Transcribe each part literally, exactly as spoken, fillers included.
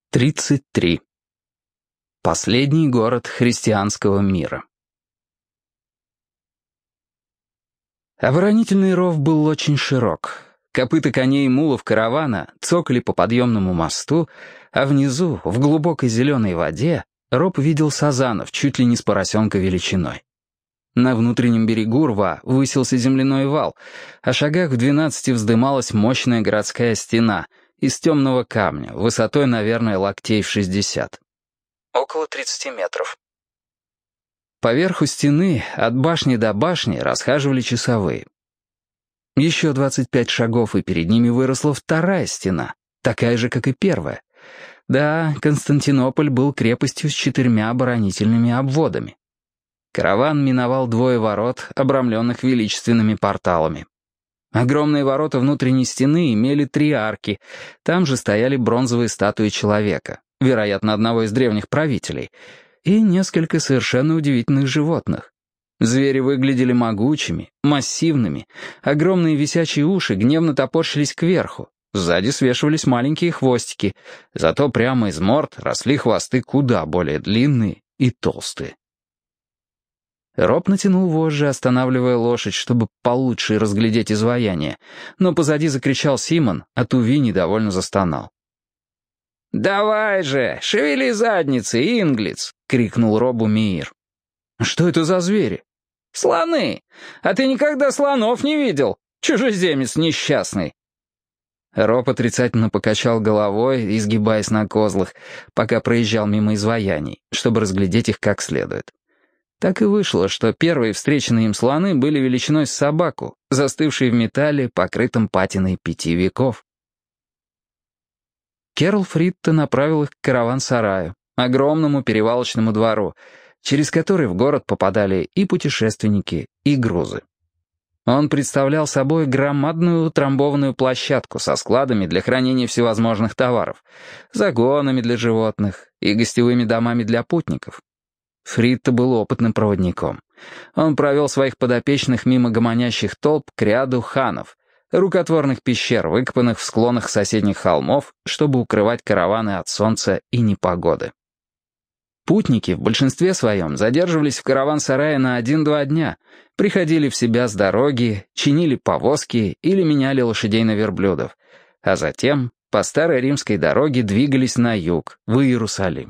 тридцать три. Последний город христианского мира. Оборонительный ров был очень широк. Копыта коней и мулов каравана цокали по подъемному мосту, а внизу, в глубокой зеленой воде, Роб видел сазанов чуть ли не с поросенка величиной. На внутреннем берегу рва высился земляной вал, а шагах в двенадцати вздымалась мощная городская стена из темного камня, высотой, наверное, локтей в шестьдесят. Около тридцати метров. Поверху стены, от башни до башни, расхаживали часовые. Еще двадцать пять шагов, и перед ними выросла вторая стена, такая же, как и первая. Да, Константинополь был крепостью с четырьмя оборонительными обводами. Караван миновал двое ворот, обрамленных величественными порталами. Огромные ворота внутренней стены имели три арки, там же стояли бронзовые статуи человека, вероятно, одного из древних правителей, и несколько совершенно удивительных животных. Звери выглядели могучими, массивными, огромные висячие уши гневно топорщились кверху, сзади свешивались маленькие хвостики, зато прямо из морд росли хвосты куда более длинные и толстые. Роб натянул вожжи, останавливая лошадь, чтобы получше разглядеть изваяние, но позади закричал Симон, а Туви недовольно застонал. «Давай же, шевели задницы, Инглиц!» — крикнул Робу Меир. «Что это за звери?» «Слоны! А ты никогда слонов не видел, чужеземец несчастный!» Роб отрицательно покачал головой, изгибаясь на козлах, пока проезжал мимо изваяний, чтобы разглядеть их как следует. Так и вышло, что первые встреченные им слоны были величиной с собаку, застывшие в металле, покрытом патиной пяти веков. Керл Фритта направил их к караван-сараю, огромному перевалочному двору, через который в город попадали и путешественники, и грузы. Он представлял собой громадную утрамбованную площадку со складами для хранения всевозможных товаров, загонами для животных и гостевыми домами для путников. Фритта был опытным проводником. Он провел своих подопечных мимо гомонящих толп к ряду ханов, рукотворных пещер, выкопанных в склонах соседних холмов, чтобы укрывать караваны от солнца и непогоды. Путники в большинстве своем задерживались в караван-сарае на один-два дня, приходили в себя с дороги, чинили повозки или меняли лошадей на верблюдов, а затем по старой римской дороге двигались на юг, в Иерусалим.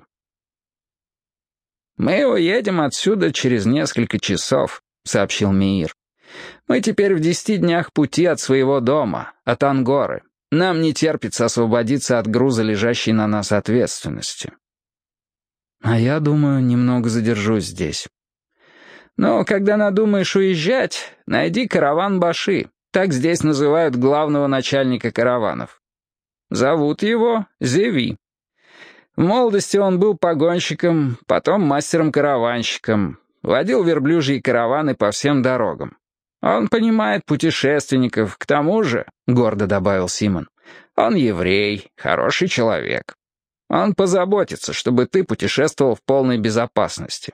«Мы уедем отсюда через несколько часов», — сообщил Меир. «Мы теперь в десяти днях пути от своего дома, от Ангоры. Нам не терпится освободиться от груза, лежащей на нас ответственности». «А я, думаю, немного задержусь здесь». «Но когда надумаешь уезжать, найди караван-баши, так здесь называют главного начальника караванов. Зовут его Зеви. В молодости он был погонщиком, потом мастером-караванщиком, водил верблюжьи караваны по всем дорогам. Он понимает путешественников, к тому же, — гордо добавил Симон, — он еврей, хороший человек. Он позаботится, чтобы ты путешествовал в полной безопасности».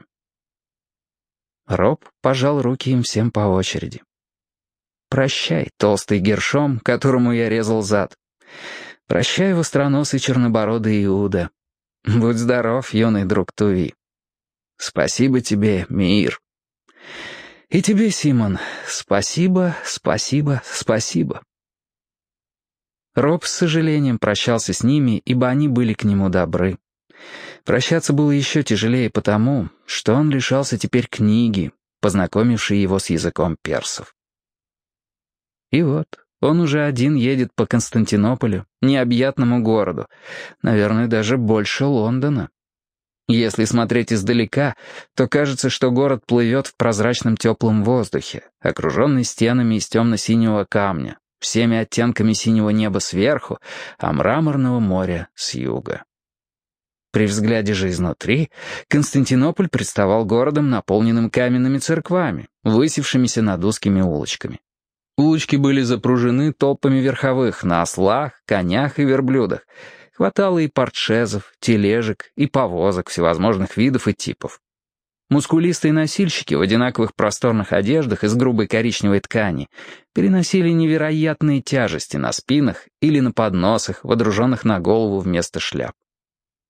Роб пожал руки им всем по очереди. «Прощай, толстый Гершом, которому я резал зад. Прощай, востроносый чернобородый Иуда. Будь здоров, юный друг Туви. Спасибо тебе, Меир. И тебе, Симон, спасибо, спасибо, спасибо». Роб с сожалением прощался с ними, ибо они были к нему добры. Прощаться было еще тяжелее потому, что он лишался теперь книги, познакомившей его с языком персов. И вот он уже один едет по Константинополю, необъятному городу, наверное, даже больше Лондона. Если смотреть издалека, то кажется, что город плывет в прозрачном теплом воздухе, окруженный стенами из темно-синего камня, всеми оттенками синего неба сверху, а мраморного моря с юга. При взгляде же изнутри Константинополь представал городом, наполненным каменными церквами, высевшимися над узкими улочками. Улочки были запружены толпами верховых на ослах, конях и верблюдах. Хватало и портшезов, тележек и повозок всевозможных видов и типов. Мускулистые носильщики в одинаковых просторных одеждах из грубой коричневой ткани переносили невероятные тяжести на спинах или на подносах, водруженных на голову вместо шляп.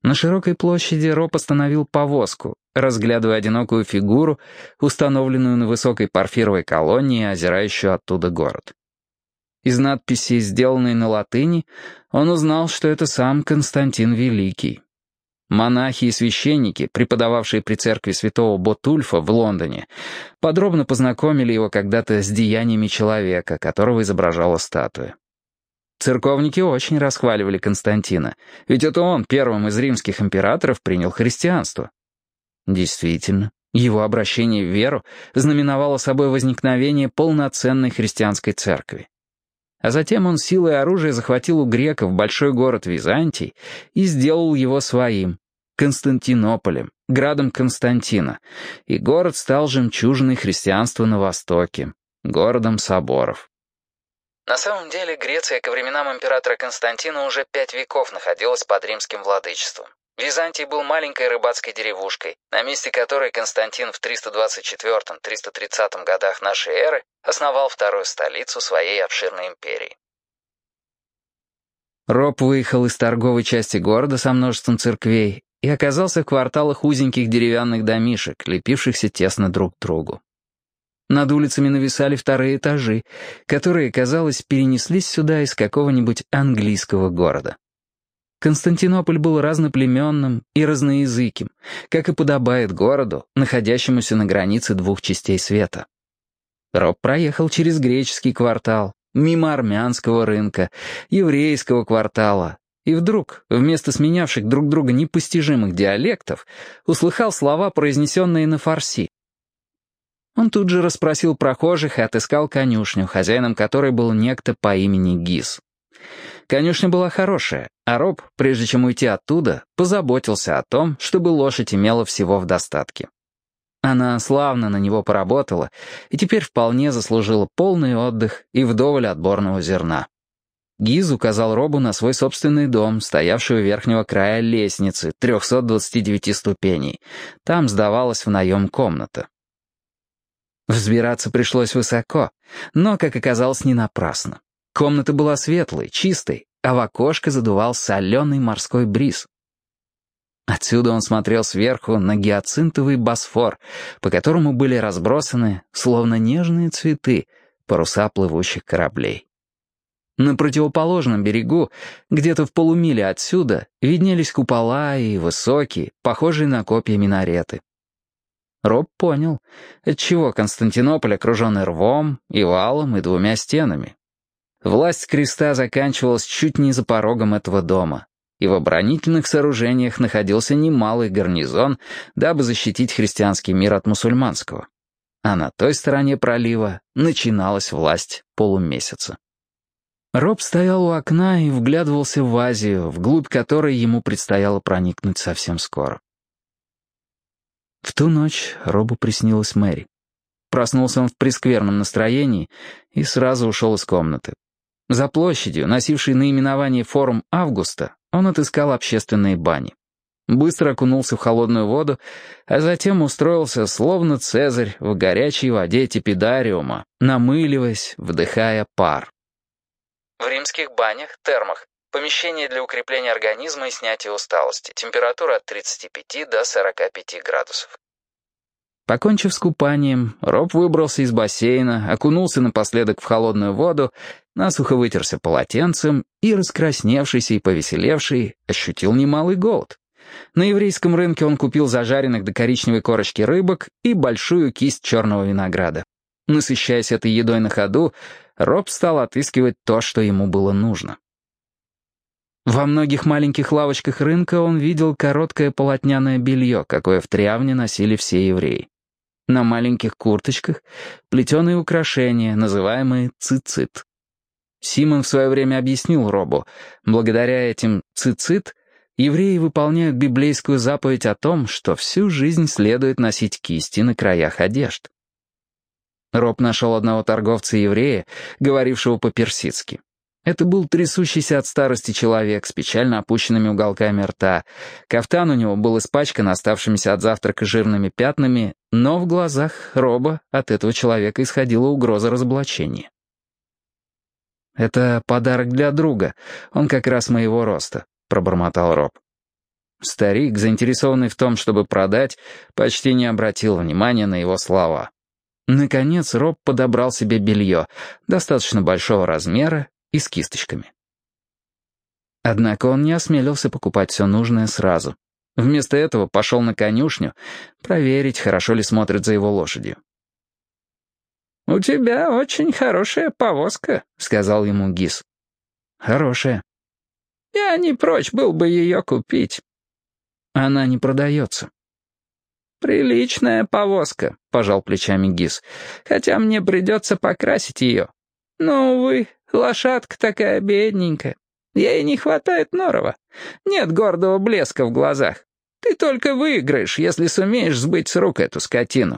На широкой площади Роб остановил повозку, разглядывая одинокую фигуру, установленную на высокой порфировой колонне, озирающую оттуда город. Из надписи, сделанной на латыни, он узнал, что это сам Константин Великий. Монахи и священники, преподававшие при церкви святого Ботульфа в Лондоне, подробно познакомили его когда-то с деяниями человека, которого изображала статуя. Церковники очень расхваливали Константина, ведь это он первым из римских императоров принял христианство. Действительно, его обращение в веру знаменовало собой возникновение полноценной христианской церкви. А затем он силой оружия захватил у греков большой город Византий и сделал его своим, Константинополем, градом Константина, и город стал жемчужиной христианства на Востоке, городом соборов. На самом деле Греция ко временам императора Константина уже пять веков находилась под римским владычеством. Византий был маленькой рыбацкой деревушкой, на месте которой Константин в триста двадцать четвёртом — триста тридцатом годах нашей эры основал вторую столицу своей обширной империи. Роб выехал из торговой части города со множеством церквей и оказался в кварталах узеньких деревянных домишек, лепившихся тесно друг к другу. Над улицами нависали вторые этажи, которые, казалось, перенеслись сюда из какого-нибудь английского города. Константинополь был разноплеменным и разноязыким, как и подобает городу, находящемуся на границе двух частей света. Роб проехал через греческий квартал, мимо армянского рынка, еврейского квартала, и вдруг, вместо сменявших друг друга непостижимых диалектов, услыхал слова, произнесенные на фарси. Он тут же расспросил прохожих и отыскал конюшню, хозяином которой был некто по имени Гиз. Конюшня была хорошая, а Роб, прежде чем уйти оттуда, позаботился о том, чтобы лошадь имела всего в достатке. Она славно на него поработала и теперь вполне заслужила полный отдых и вдоволь отборного зерна. Гиз указал Робу на свой собственный дом, стоявший у верхнего края лестницы, трехсот двадцати девяти ступеней. Там сдавалась в наем комната. Взбираться пришлось высоко, но, как оказалось, не напрасно. Комната была светлой, чистой, а в окошко задувал соленый морской бриз. Отсюда он смотрел сверху на гиацинтовый Босфор, по которому были разбросаны, словно нежные цветы, паруса плывущих кораблей. На противоположном берегу, где-то в полумиле отсюда, виднелись купола и высокие, похожие на копья минареты. Роб понял, отчего Константинополь окружен и рвом, и валом, и двумя стенами. Власть креста заканчивалась чуть не за порогом этого дома, и в оборонительных сооружениях находился немалый гарнизон, дабы защитить христианский мир от мусульманского. А на той стороне пролива начиналась власть полумесяца. Роб стоял у окна и вглядывался в Азию, вглубь которой ему предстояло проникнуть совсем скоро. В ту ночь Робу приснилась Мэри. Проснулся он в прескверном настроении и сразу ушел из комнаты. За площадью, носившей наименование «Форум Августа», он отыскал общественные бани. Быстро окунулся в холодную воду, а затем устроился, словно Цезарь, в горячей воде тепидариума, намыливаясь, вдыхая пар. В римских банях, термах, помещение для укрепления организма и снятия усталости, температура от тридцати пяти до сорока пяти градусов. Покончив с купанием, Роб выбрался из бассейна, окунулся напоследок в холодную воду, насухо вытерся полотенцем и, раскрасневшийся и повеселевший, ощутил немалый голод. На еврейском рынке он купил зажаренных до коричневой корочки рыбок и большую кисть черного винограда. Насыщаясь этой едой на ходу, Роб стал отыскивать то, что ему было нужно. Во многих маленьких лавочках рынка он видел короткое полотняное белье, какое в Триавне носили все евреи. На маленьких курточках плетеные украшения, называемые цицит. Симон в свое время объяснил Робу, благодаря этим цицит евреи выполняют библейскую заповедь о том, что всю жизнь следует носить кисти на краях одежд. Роб нашел одного торговца-еврея, говорившего по-персидски. Это был трясущийся от старости человек с печально опущенными уголками рта. Кафтан у него был испачкан оставшимися от завтрака жирными пятнами, но в глазах Роба от этого человека исходила угроза разоблачения. «Это подарок для друга, он как раз моего роста», — пробормотал Роб. Старик, заинтересованный в том, чтобы продать, почти не обратил внимания на его слова. Наконец Роб подобрал себе белье, достаточно большого размера и с кисточками. Однако он не осмелился покупать все нужное сразу. Вместо этого пошел на конюшню проверить, хорошо ли смотрят за его лошадью. «У тебя очень хорошая повозка», — сказал ему Гис. «Хорошая». «Я не прочь был бы ее купить». «Она не продается». «Приличная повозка», — пожал плечами Гис, «хотя мне придется покрасить ее. Но, увы, лошадка такая бедненькая. Ей не хватает норова. Нет гордого блеска в глазах. Ты только выиграешь, если сумеешь сбыть с рук эту скотину».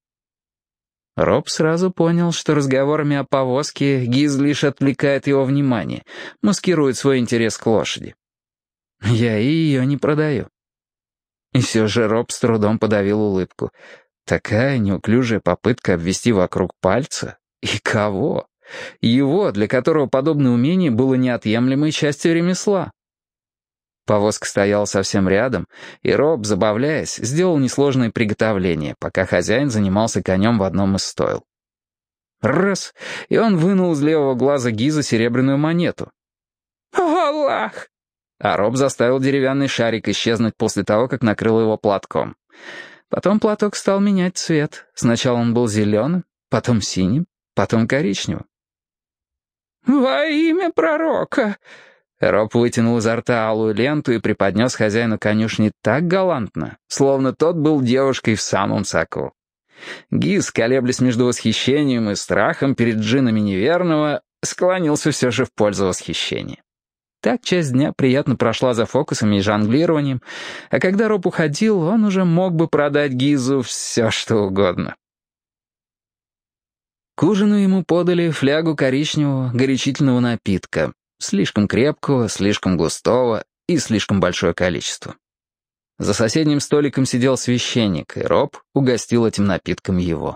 Роб сразу понял, что разговорами о повозке Гиз лишь отвлекает его внимание, маскирует свой интерес к лошади. «Я и ее не продаю». И все же Роб с трудом подавил улыбку. Такая неуклюжая попытка обвести вокруг пальца. И кого? Его, для которого подобное умение было неотъемлемой частью ремесла. Повозка стояла совсем рядом, и Роб, забавляясь, сделал несложное приготовление, пока хозяин занимался конем в одном из стойл. Раз, и он вынул из левого глаза Гиза серебряную монету. «Аллах!» А Роб заставил деревянный шарик исчезнуть после того, как накрыл его платком. Потом платок стал менять цвет. Сначала он был зеленым, потом синим, потом коричневым. «Во имя пророка!» Роб вытянул изо рта алую ленту и преподнес хозяину конюшни так галантно, словно тот был девушкой в самом соку. Гиз, колеблясь между восхищением и страхом перед джинами неверного, склонился все же в пользу восхищения. Так часть дня приятно прошла за фокусами и жонглированием, а когда Роб уходил, он уже мог бы продать Гизу все, что угодно. К ужину ему подали флягу коричневого горячительного напитка, слишком крепкого, слишком густого и слишком большое количество. За соседним столиком сидел священник, и Роб угостил этим напитком его.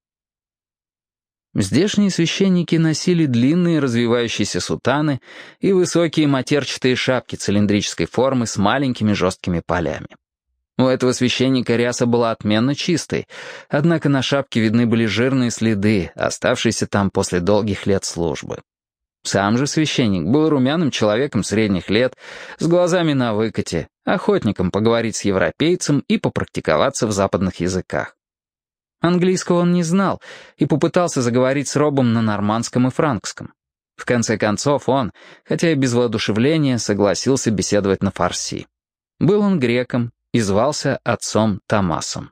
Здешние священники носили длинные развивающиеся сутаны и высокие матерчатые шапки цилиндрической формы с маленькими жесткими полями. У этого священника ряса была отменно чистой, однако на шапке видны были жирные следы, оставшиеся там после долгих лет службы. Сам же священник был румяным человеком средних лет, с глазами на выкате, охотником поговорить с европейцем и попрактиковаться в западных языках. Английского он не знал и попытался заговорить с Робом на нормандском и франкском. В конце концов он, хотя и без воодушевления, согласился беседовать на фарси. Был он греком и звался отцом Томасом.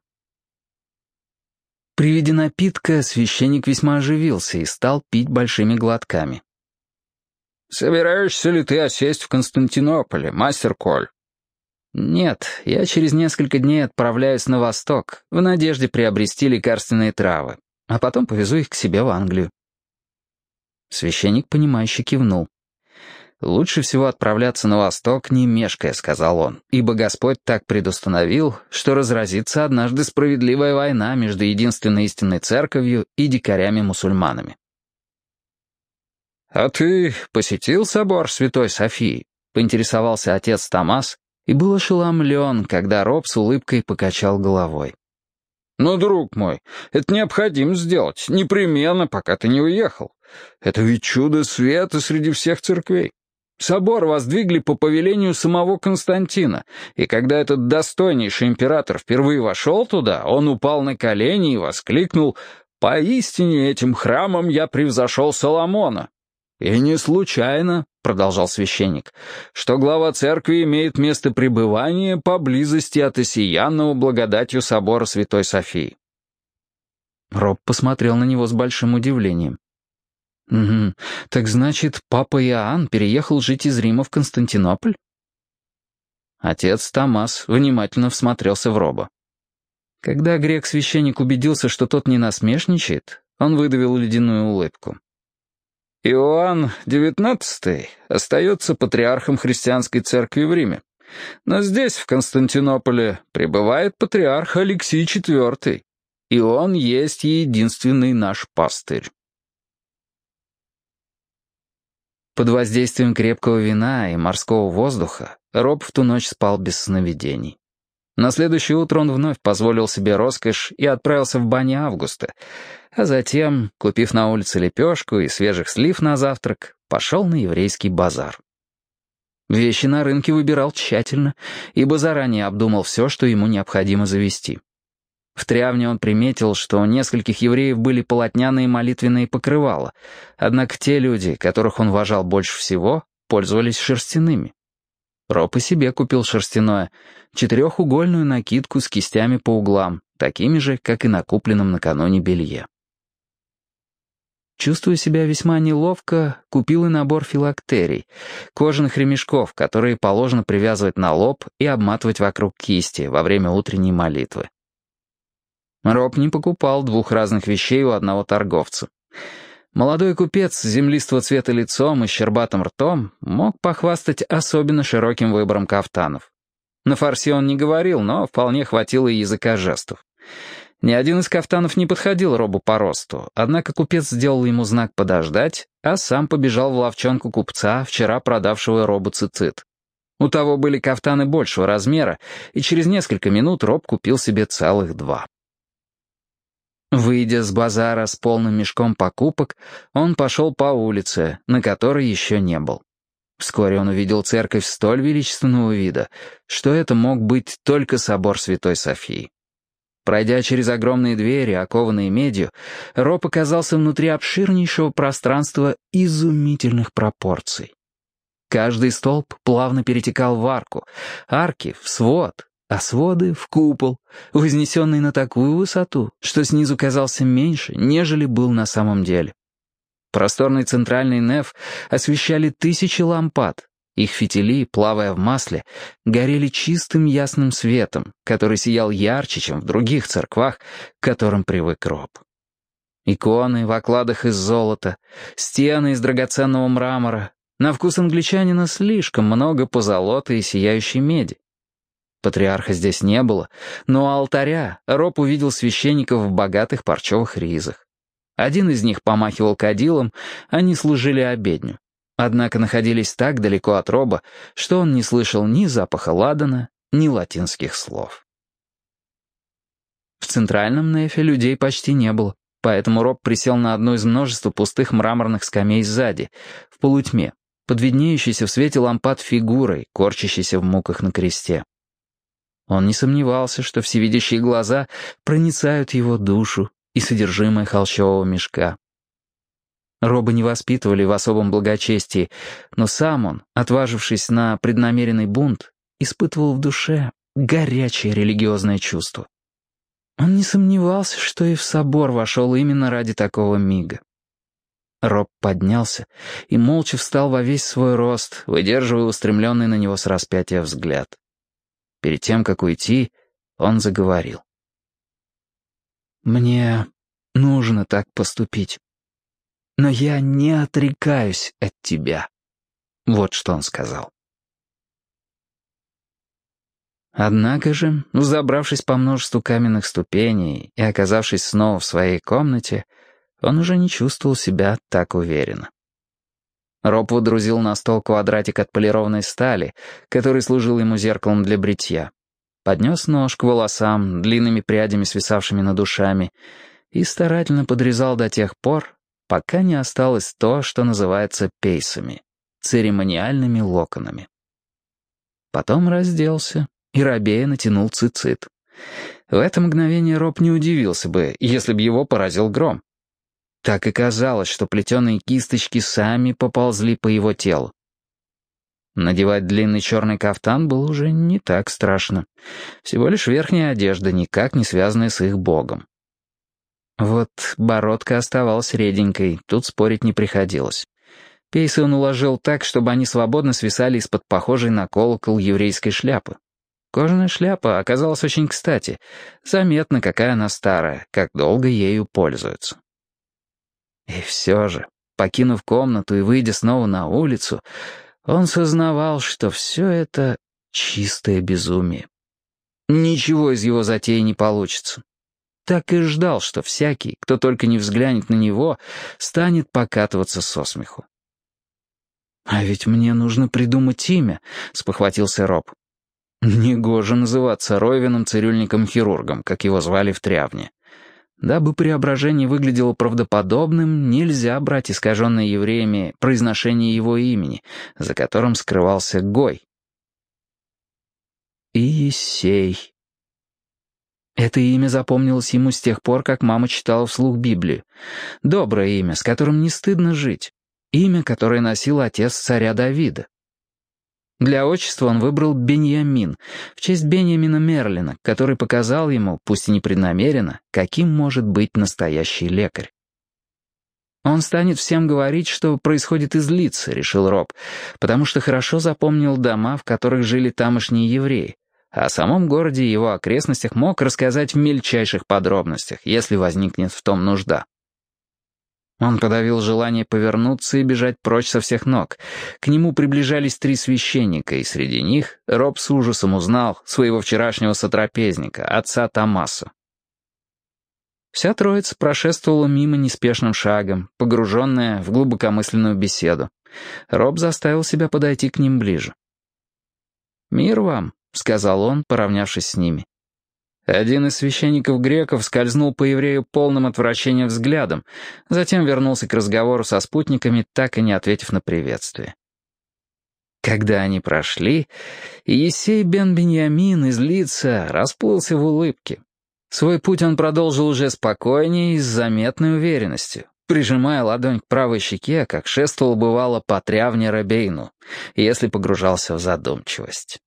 При виде напитка священник весьма оживился и стал пить большими глотками. «Собираешься ли ты осесть в Константинополе, мастер Коль?» «Нет, я через несколько дней отправляюсь на восток, в надежде приобрести лекарственные травы, а потом повезу их к себе в Англию». Священник, понимающе кивнул. «Лучше всего отправляться на восток, не мешкая», — сказал он, «ибо Господь так предустановил, что разразится однажды справедливая война между единственной истинной церковью и дикарями-мусульманами». «А ты посетил собор Святой Софии?» — поинтересовался отец Томас, и был ошеломлен, когда Роб с улыбкой покачал головой. «Ну, друг мой, это необходимо сделать, непременно, пока ты не уехал. Это ведь чудо света среди всех церквей. Собор воздвигли по повелению самого Константина, и когда этот достойнейший император впервые вошел туда, он упал на колени и воскликнул: «Поистине этим храмом я превзошел Соломона». «И не случайно, — продолжал священник, — что глава церкви имеет место пребывания поблизости от осиянного благодатью собора Святой Софии». Роб посмотрел на него с большим удивлением. «Угу, так значит, папа Иоанн переехал жить из Рима в Константинополь?» Отец Томас внимательно всмотрелся в Роба. Когда грек-священник убедился, что тот не насмешничает, он выдавил ледяную улыбку. Иоанн девятнадцатый остается патриархом христианской церкви в Риме, но здесь, в Константинополе, пребывает патриарх Алексий четвёртый, и он есть единственный наш пастырь. Под воздействием крепкого вина и морского воздуха Роб в ту ночь спал без сновидений. На следующее утро он вновь позволил себе роскошь и отправился в баню Августа, а затем, купив на улице лепешку и свежих слив на завтрак, пошел на еврейский базар. Вещи на рынке выбирал тщательно, ибо заранее обдумал все, что ему необходимо завести. В Трявне он приметил, что у нескольких евреев были полотняные молитвенные покрывала, однако те люди, которых он уважал больше всего, пользовались шерстяными. Роб и себе купил шерстяное, четырехугольную накидку с кистями по углам, такими же, как и на купленном накануне белье. Чувствуя себя весьма неловко, купил и набор филактерий, кожаных ремешков, которые положено привязывать на лоб и обматывать вокруг кисти во время утренней молитвы. Роб не покупал двух разных вещей у одного торговца. Молодой купец с землистого цвета лицом и щербатым ртом мог похвастать особенно широким выбором кафтанов. На фарси он не говорил, но вполне хватило и языка жестов. Ни один из кафтанов не подходил Робу по росту, однако купец сделал ему знак подождать, а сам побежал в лавчонку купца, вчера продавшего Робу цицит. У того были кафтаны большего размера, и через несколько минут Роб купил себе целых два. Выйдя с базара с полным мешком покупок, он пошел по улице, на которой еще не был. Вскоре он увидел церковь столь величественного вида, что это мог быть только собор Святой Софии. Пройдя через огромные двери, окованные медью, Роб оказался внутри обширнейшего пространства изумительных пропорций. Каждый столб плавно перетекал в арку, арки — в свод, а своды — в купол, вознесенный на такую высоту, что снизу казался меньше, нежели был на самом деле. Просторный центральный неф освещали тысячи лампад. Их фитили, плавая в масле, горели чистым ясным светом, который сиял ярче, чем в других церквах, к которым привык Роб. Иконы в окладах из золота, стены из драгоценного мрамора. На вкус англичанина слишком много позолоты и сияющей меди. Патриарха здесь не было, но у алтаря Роб увидел священников в богатых парчевых ризах. Один из них помахивал кадилом, они служили обедню. Однако находились так далеко от Роба, что он не слышал ни запаха ладана, ни латинских слов. В центральном нефе людей почти не было, поэтому Роб присел на одну из множества пустых мраморных скамей сзади, в полутьме, под виднеющейся в свете лампад фигурой, корчащейся в муках на кресте. Он не сомневался, что всевидящие глаза проницают его душу и содержимое холщового мешка. Роба не воспитывали в особом благочестии, но сам он, отважившись на преднамеренный бунт, испытывал в душе горячее религиозное чувство. Он не сомневался, что и в собор вошел именно ради такого мига. Роб поднялся и молча встал во весь свой рост, выдерживая устремленный на него с распятия взгляд. Перед тем, как уйти, он заговорил. «Мне нужно так поступить. Но я не отрекаюсь от тебя». Вот что он сказал. Однако же, взобравшись по множеству каменных ступеней и оказавшись снова в своей комнате, он уже не чувствовал себя так уверенно. Роб водрузил на стол квадратик отполированной стали, который служил ему зеркалом для бритья, поднес нож к волосам, длинными прядями, свисавшими над ушами, и старательно подрезал до тех пор, пока не осталось то, что называется пейсами, церемониальными локонами. Потом разделся и робея натянул цицит. В это мгновение Роб не удивился бы, если б его поразил гром. Так и казалось, что плетеные кисточки сами поползли по его телу. Надевать длинный черный кафтан было уже не так страшно. Всего лишь верхняя одежда, никак не связанная с их богом. Вот бородка оставалась реденькой, тут спорить не приходилось. Пейсы он уложил так, чтобы они свободно свисали из-под похожей на колокол еврейской шляпы. Кожаная шляпа оказалась очень кстати. Заметно, какая она старая, как долго ею пользуются. И все же, покинув комнату и выйдя снова на улицу, он сознавал, что все это чистое безумие. Ничего из его затеи не получится. Так и ждал, что всякий, кто только не взглянет на него, станет покатываться со смеху. «А ведь мне нужно придумать имя», — спохватился Роб. Негоже называться Ройвином-цирюльником-хирургом, как его звали в Трявне. Дабы преображение выглядело правдоподобным, нельзя брать искаженное евреями произношение его имени, за которым скрывался Гой. Иисей. Это имя запомнилось ему с тех пор, как мама читала вслух Библию. Доброе имя, с которым не стыдно жить. Имя, которое носил отец царя Давида. Для отчества он выбрал Беньямин, в честь Беньямина Мерлина, который показал ему, пусть и непреднамеренно, каким может быть настоящий лекарь. «Он станет всем говорить, что происходит из Лидса», — решил Роб, потому что хорошо запомнил дома, в которых жили тамошние евреи, а о самом городе и его окрестностях мог рассказать в мельчайших подробностях, если возникнет в том нужда. Он подавил желание повернуться и бежать прочь со всех ног. К нему приближались три священника, и среди них Роб с ужасом узнал своего вчерашнего сотрапезника, отца Томаса. Вся троица прошествовала мимо неспешным шагом, погруженная в глубокомысленную беседу. Роб заставил себя подойти к ним ближе. «Мир вам», — сказал он, поравнявшись с ними. Один из священников-греков скользнул по еврею полным отвращением взглядом, затем вернулся к разговору со спутниками, так и не ответив на приветствие. Когда они прошли, Иисей бен Беньямин из Лидса расплылся в улыбке. Свой путь он продолжил уже спокойнее и с заметной уверенностью, прижимая ладонь к правой щеке, как шествовал бывало по Трявне Рабейну, если погружался в задумчивость.